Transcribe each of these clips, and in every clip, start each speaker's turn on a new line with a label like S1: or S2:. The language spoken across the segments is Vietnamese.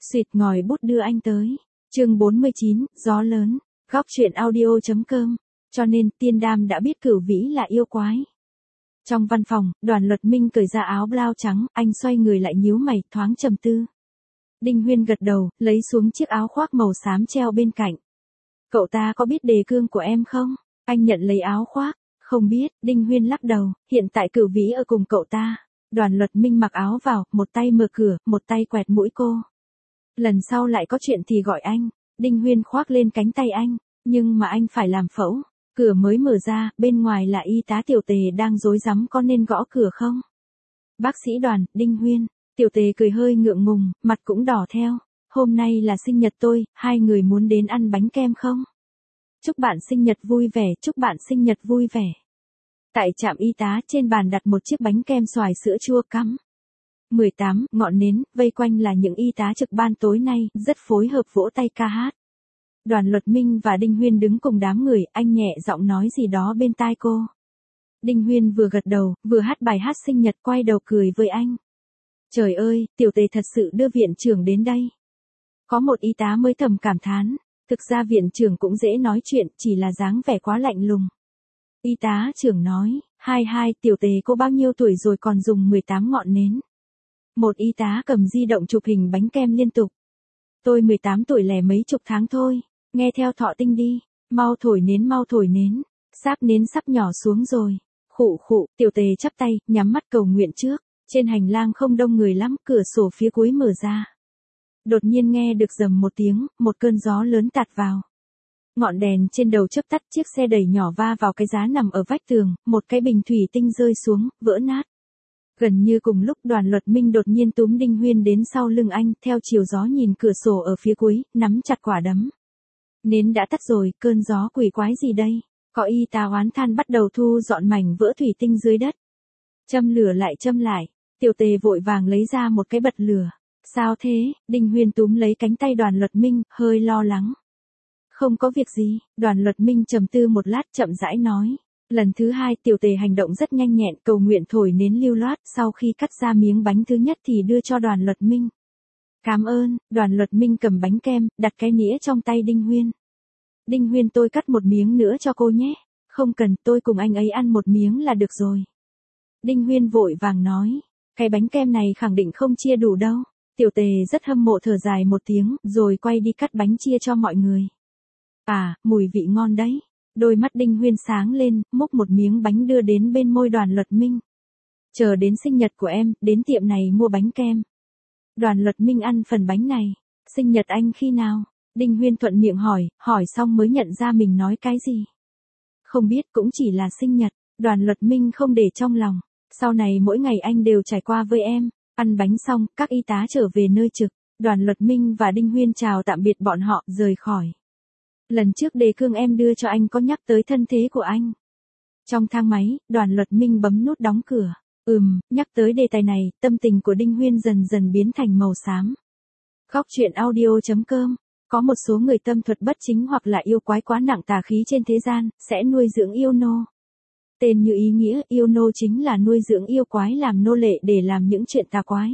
S1: Xịt ngòi bút đưa anh tới. Chương 49, gió lớn. Góc truyện audio.com. Cho nên Tiên Đam đã biết Cửu Vĩ là yêu quái. Trong văn phòng, Đoàn Luật Minh cởi ra áo blau trắng, anh xoay người lại nhíu mày, thoáng trầm tư. Đinh Huyên gật đầu, lấy xuống chiếc áo khoác màu xám treo bên cạnh. Cậu ta có biết đề cương của em không? Anh nhận lấy áo khoác. Không biết, Đinh Huyên lắc đầu, hiện tại Cửu Vĩ ở cùng cậu ta. Đoàn Luật Minh mặc áo vào, một tay mở cửa, một tay quẹt mũi cô. Lần sau lại có chuyện thì gọi anh. Đinh Huyên khoác lên cánh tay anh, nhưng mà anh phải làm phẫu. Cửa mới mở ra, bên ngoài là y tá Tiểu Tề đang rối rắm có nên gõ cửa không? Bác sĩ Đoàn, Đinh Huyên. Tiểu Tề cười hơi ngượng ngùng, mặt cũng đỏ theo. Hôm nay là sinh nhật tôi, hai người muốn đến ăn bánh kem không? Chúc bạn sinh nhật vui vẻ, chúc bạn sinh nhật vui vẻ. Tại trạm y tá, trên bàn đặt một chiếc bánh kem xoài sữa chua cắm. 18, ngọn nến, vây quanh là những y tá trực ban tối nay, rất phối hợp vỗ tay ca hát. Đoàn Luật Minh và Đinh Huyên đứng cùng đám người, anh nhẹ giọng nói gì đó bên tai cô. Đinh Huyên vừa gật đầu, vừa hát bài hát sinh nhật, quay đầu cười với anh. Trời ơi, Tiểu Tề thật sự đưa viện trưởng đến đây. Có một y tá mới thầm cảm thán, thực ra viện trưởng cũng dễ nói chuyện, chỉ là dáng vẻ quá lạnh lùng. Y tá trưởng nói, hai, Tiểu Tề cô bao nhiêu tuổi rồi còn dùng 18 ngọn nến. Một y tá cầm di động chụp hình bánh kem liên tục. Tôi 18 tuổi lẻ mấy chục tháng thôi, nghe theo Thọ Tinh đi, mau thổi nến, sáp nến sắp nhỏ xuống rồi. Khụ, Tiểu Tề chắp tay, nhắm mắt cầu nguyện trước, trên hành lang không đông người lắm, cửa sổ phía cuối mở ra. Đột nhiên nghe được rầm một tiếng, một cơn gió lớn tạt vào. Ngọn đèn trên đầu chớp tắt, chiếc xe đẩy nhỏ va vào cái giá nằm ở vách tường, một cái bình thủy tinh rơi xuống, vỡ nát. Gần như cùng lúc Đoàn Luật Minh đột nhiên túm Đinh Huyên đến sau lưng anh, theo chiều gió nhìn cửa sổ ở phía cuối, nắm chặt quả đấm. Nến đã tắt rồi, cơn gió quỷ quái gì đây? Có y tá oán than bắt đầu thu dọn mảnh vỡ thủy tinh dưới đất. Châm lửa lại, Tiểu Tề vội vàng lấy ra một cái bật lửa. Sao thế? Đinh Huyên túm lấy cánh tay Đoàn Luật Minh, hơi lo lắng. Không có việc gì, Đoàn Luật Minh trầm tư một lát chậm rãi nói. Lần thứ hai Tiểu Tề hành động rất nhanh nhẹn, cầu nguyện thổi nến lưu loát, sau khi cắt ra miếng bánh thứ nhất thì đưa cho Đoàn Luật Minh. Cảm ơn, Đoàn Luật Minh cầm bánh kem, đặt cái nĩa trong tay Đinh Huyên. Đinh Huyên tôi cắt một miếng nữa cho cô nhé. Không cần, tôi cùng anh ấy ăn một miếng là được rồi. Đinh Huyên vội vàng nói, cái bánh kem này khẳng định không chia đủ đâu. Tiểu Tề rất hâm mộ thở dài một tiếng, rồi quay đi cắt bánh chia cho mọi người. À, mùi vị ngon đấy. Đôi mắt Đinh Huyên sáng lên, múc một miếng bánh đưa đến bên môi Đoàn Luật Minh. Chờ đến sinh nhật của em, đến tiệm này mua bánh kem. Đoàn Luật Minh ăn phần bánh này. Sinh nhật anh khi nào? Đinh Huyên thuận miệng hỏi xong mới nhận ra mình nói cái gì. Không biết, cũng chỉ là sinh nhật. Đoàn Luật Minh không để trong lòng. Sau này mỗi ngày anh đều trải qua với em. Ăn bánh xong, các y tá trở về nơi trực. Đoàn Luật Minh và Đinh Huyên chào tạm biệt bọn họ, rời khỏi. Lần trước đề cương em đưa cho anh có nhắc tới thân thế của anh. Trong thang máy, Đoàn Luật Minh bấm nút đóng cửa. Nhắc tới đề tài này, tâm tình của Đinh Huyên dần dần biến thành màu xám. Góc truyện audio.com. Có một số người tâm thuật bất chính hoặc là yêu quái quá nặng tà khí trên thế gian, sẽ nuôi dưỡng yêu nô. Tên như ý nghĩa, yêu nô chính là nuôi dưỡng yêu quái làm nô lệ để làm những chuyện tà quái.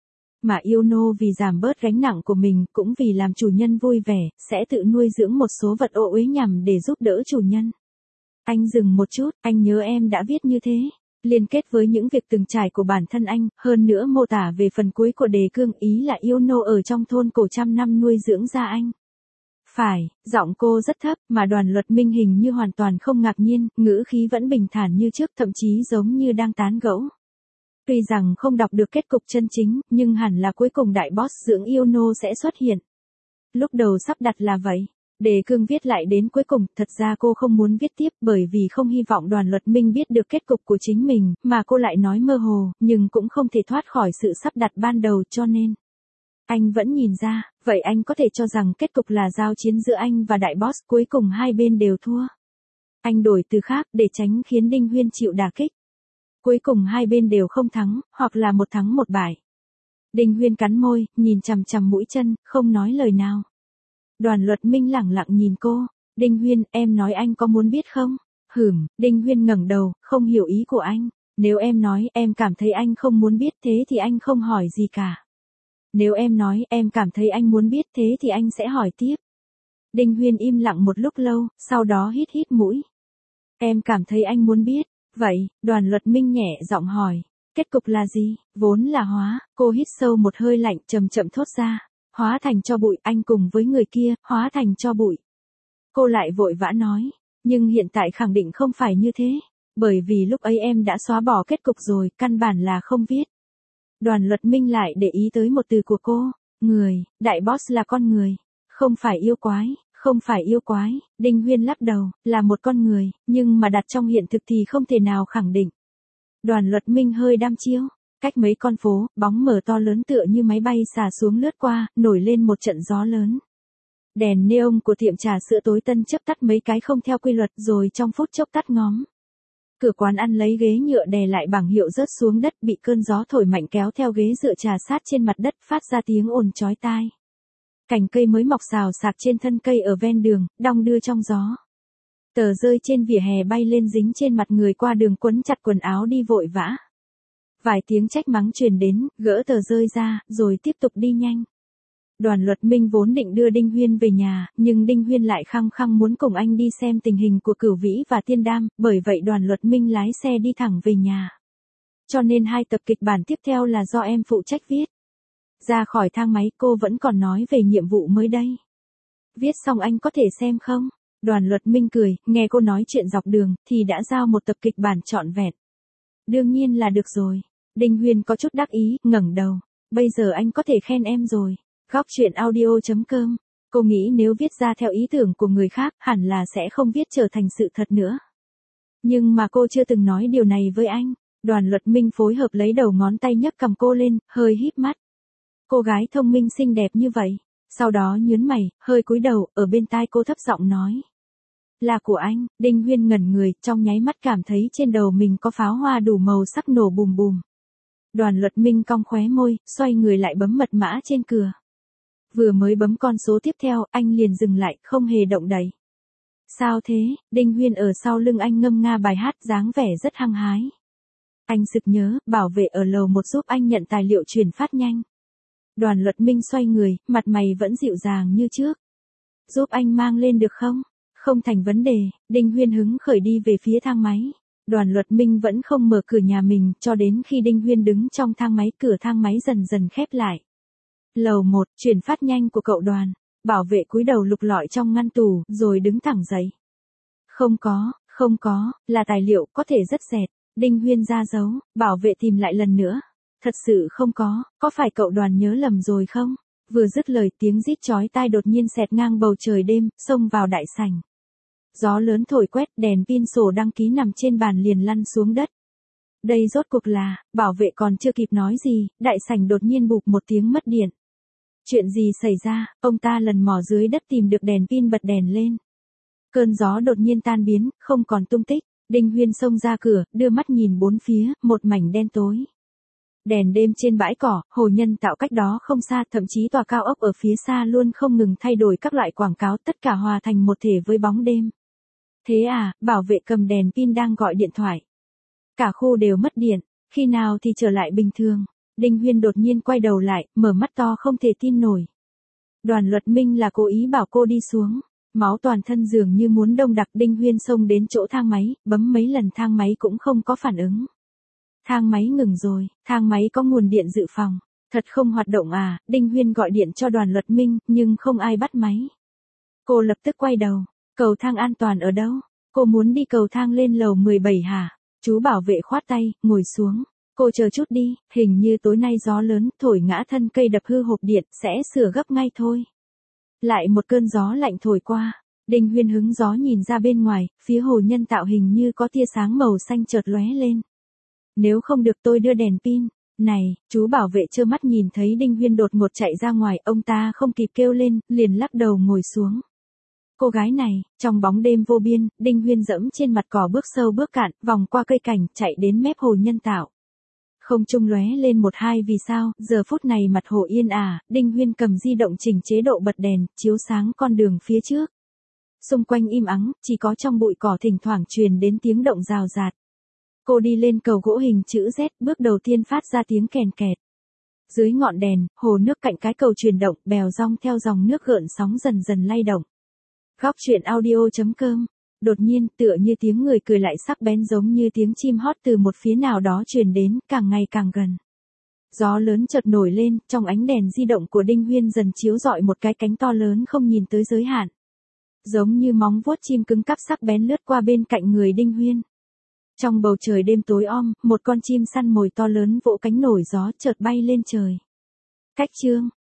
S1: Mà yêu nô vì giảm bớt gánh nặng của mình, cũng vì làm chủ nhân vui vẻ, sẽ tự nuôi dưỡng một số vật ô uế nhằm để giúp đỡ chủ nhân. Anh dừng một chút, anh nhớ em đã viết như thế. Liên kết với những việc từng trải của bản thân anh, hơn nữa mô tả về phần cuối của đề cương, ý là yêu nô ở trong thôn cổ trăm năm nuôi dưỡng ra anh. Phải, giọng cô rất thấp, mà Đoàn Luật Minh hình như hoàn toàn không ngạc nhiên, ngữ khí vẫn bình thản như trước, thậm chí giống như đang tán gẫu. Tuy rằng không đọc được kết cục chân chính, nhưng hẳn là cuối cùng đại boss dưỡng yêu nô sẽ xuất hiện. Lúc đầu sắp đặt là vậy. Đề cương viết lại đến cuối cùng, thật ra cô không muốn viết tiếp bởi vì không hy vọng Đoàn Luật Minh biết được kết cục của chính mình, mà cô lại nói mơ hồ, nhưng cũng không thể thoát khỏi sự sắp đặt ban đầu cho nên. Anh vẫn nhìn ra, vậy anh có thể cho rằng kết cục là giao chiến giữa anh và đại boss, cuối cùng hai bên đều thua. Anh đổi từ khác để tránh khiến Đinh Huyên chịu đả kích. Cuối cùng hai bên đều không thắng, hoặc là một thắng một bại. Đinh Huyên cắn môi, nhìn chằm chằm mũi chân, không nói lời nào. Đoàn Luật Minh lẳng lặng nhìn cô. Đinh Huyên, em nói anh có muốn biết không? Đinh Huyên ngẩng đầu, không hiểu ý của anh. Nếu em nói em cảm thấy anh không muốn biết thế thì anh không hỏi gì cả. Nếu em nói em cảm thấy anh muốn biết thế thì anh sẽ hỏi tiếp. Đinh Huyên im lặng một lúc lâu, sau đó hít hít mũi. Em cảm thấy anh muốn biết. Vậy, Đoàn Luật Minh nhẹ giọng hỏi. Kết cục là gì? Vốn là hóa. Cô hít sâu một hơi lạnh chậm chậm thốt ra. Hóa thành tro bụi, anh cùng với người kia, hóa thành tro bụi. Cô lại vội vã nói. Nhưng hiện tại khẳng định không phải như thế. Bởi vì lúc ấy em đã xóa bỏ kết cục rồi, căn bản là không viết. Đoàn Luật Minh lại để ý tới một từ của cô. Người, đại boss là con người. Không phải yêu quái. Không phải yêu quái, Đinh Huyên lắc đầu, là một con người, nhưng mà đặt trong hiện thực thì không thể nào khẳng định. Đoàn Luật Minh hơi đăm chiêu, cách mấy con phố, bóng mờ to lớn tựa như máy bay xà xuống lướt qua, nổi lên một trận gió lớn. Đèn neon của tiệm trà sữa tối tân chớp tắt mấy cái không theo quy luật rồi trong phút chốc tắt ngóm. Cửa quán ăn lấy ghế nhựa đè lại bảng hiệu rớt xuống đất bị cơn gió thổi mạnh kéo theo ghế dựa trà sát trên mặt đất phát ra tiếng ồn chói tai. Cành cây mới mọc xào xạc trên thân cây ở ven đường, đong đưa trong gió. Tờ rơi trên vỉa hè bay lên dính trên mặt người qua đường quấn chặt quần áo đi vội vã. Vài tiếng trách mắng truyền đến, gỡ tờ rơi ra, rồi tiếp tục đi nhanh. Đoàn Luật Minh vốn định đưa Đinh Huyên về nhà, nhưng Đinh Huyên lại khăng khăng muốn cùng anh đi xem tình hình của Cửu Vĩ và Tiên Đam, bởi vậy Đoàn Luật Minh lái xe đi thẳng về nhà. Cho nên 2 tập kịch bản tiếp theo là do em phụ trách viết. Ra khỏi thang máy cô vẫn còn nói về nhiệm vụ mới đây. Viết xong anh có thể xem không? Đoàn Luật Minh cười, nghe cô nói chuyện dọc đường, thì đã giao một tập kịch bản trọn vẹn. Đương nhiên là được rồi. Đinh Huyên có chút đắc ý, ngẩng đầu. Bây giờ anh có thể khen em rồi. Góc truyện audio.com. Cô nghĩ nếu viết ra theo ý tưởng của người khác, hẳn là sẽ không viết trở thành sự thật nữa. Nhưng mà cô chưa từng nói điều này với anh. Đoàn Luật Minh phối hợp lấy đầu ngón tay nhấc cầm cô lên, hơi híp mắt. Cô gái thông minh xinh đẹp như vậy. Sau đó nhớn mày, hơi cúi đầu, ở bên tai cô thấp giọng nói. Là của anh. Đinh Huyên ngẩn người, trong nháy mắt cảm thấy trên đầu mình có pháo hoa đủ màu sắc nổ bùm bùm. Đoàn Luật Minh cong khóe môi, xoay người lại bấm mật mã trên cửa. Vừa mới bấm con số tiếp theo, anh liền dừng lại, không hề động đậy. Sao thế? Đinh Huyên ở sau lưng anh ngâm nga bài hát dáng vẻ rất hăng hái. Anh sực nhớ, bảo vệ ở lầu 1 giúp anh nhận tài liệu truyền phát nhanh. Đoàn Luật Minh xoay người, mặt mày vẫn dịu dàng như trước. Giúp anh mang lên được không? Không thành vấn đề. Đinh Huyên hứng khởi đi về phía thang máy. Đoàn Luật Minh vẫn không mở cửa nhà mình, cho đến khi Đinh Huyên đứng trong thang máy, cửa thang máy dần dần khép lại. Lầu 1, chuyển phát nhanh của cậu Đoàn. Bảo vệ cúi đầu lục lọi trong ngăn tủ, rồi đứng thẳng dậy. Không có, là tài liệu, có thể rất dẹt. Đinh Huyên ra dấu, bảo vệ tìm lại lần nữa. Thật sự không có phải cậu Đoàn nhớ lầm rồi không? Vừa dứt lời tiếng rít chói tai đột nhiên xẹt ngang bầu trời đêm, xông vào đại sảnh. Gió lớn thổi quét, đèn pin sổ đăng ký nằm trên bàn liền lăn xuống đất. Đây rốt cuộc là, bảo vệ còn chưa kịp nói gì, đại sảnh đột nhiên bụp một tiếng mất điện. Chuyện gì xảy ra? Ông ta lần mò dưới đất tìm được đèn pin bật đèn lên. Cơn gió đột nhiên tan biến, không còn tung tích. Đinh Huyên xông ra cửa, đưa mắt nhìn bốn phía, một mảnh đen tối. Đèn đêm trên bãi cỏ, hồ nhân tạo cách đó không xa, thậm chí tòa cao ốc ở phía xa luôn không ngừng thay đổi các loại quảng cáo, tất cả hòa thành một thể với bóng đêm. Thế à, bảo vệ cầm đèn pin đang gọi điện thoại. Cả khu đều mất điện, khi nào thì trở lại bình thường. Đinh Huyên đột nhiên quay đầu lại, mở mắt to không thể tin nổi. Đoàn Luật Minh là cố ý bảo cô đi xuống. Máu toàn thân dường như muốn đông đặc. Đinh Huyên xông đến chỗ thang máy, bấm mấy lần thang máy cũng không có phản ứng. Thang máy ngừng rồi, thang máy có nguồn điện dự phòng. Thật không hoạt động à? Đinh Huyên gọi điện cho Đoàn Luật Minh, nhưng không ai bắt máy. Cô lập tức quay đầu. Cầu thang an toàn ở đâu? Cô muốn đi cầu thang lên lầu 17 hả? Chú bảo vệ khoát tay, ngồi xuống. Cô chờ chút đi, hình như tối nay gió lớn, thổi ngã thân cây đập hư hộp điện, sẽ sửa gấp ngay thôi. Lại một cơn gió lạnh thổi qua. Đinh Huyên hứng gió nhìn ra bên ngoài, phía hồ nhân tạo hình như có tia sáng màu xanh chợt lóe lên. Nếu không được tôi đưa đèn pin. Này, chú bảo vệ trơ mắt nhìn thấy Đinh Huyên đột ngột chạy ra ngoài, ông ta không kịp kêu lên, liền lắc đầu ngồi xuống. Cô gái này, trong bóng đêm vô biên, Đinh Huyên dẫm trên mặt cỏ bước sâu bước cạn, vòng qua cây cảnh, chạy đến mép hồ nhân tạo. Không trung lóe lên một hai vì sao, giờ phút này mặt hồ yên ả, Đinh Huyên cầm di động chỉnh chế độ bật đèn, chiếu sáng con đường phía trước. Xung quanh im ắng, chỉ có trong bụi cỏ thỉnh thoảng truyền đến tiếng động rào rạt. Cô đi lên cầu gỗ hình chữ Z, bước đầu tiên phát ra tiếng kèn kẹt. Dưới ngọn đèn, hồ nước cạnh cái cầu chuyển động, bèo rong theo dòng nước gợn sóng dần dần lay động. Góc truyện audio.com. Đột nhiên, tựa như tiếng người cười lại sắc bén giống như tiếng chim hót từ một phía nào đó truyền đến, càng ngày càng gần. Gió lớn chợt nổi lên, trong ánh đèn di động của Đinh Huyên dần chiếu rọi một cái cánh to lớn không nhìn tới giới hạn. Giống như móng vuốt chim cứng cắp sắc bén lướt qua bên cạnh người Đinh Huyên. Trong bầu trời đêm tối om, một con chim săn mồi to lớn vỗ cánh nổi gió chợt bay lên trời. Cách chương.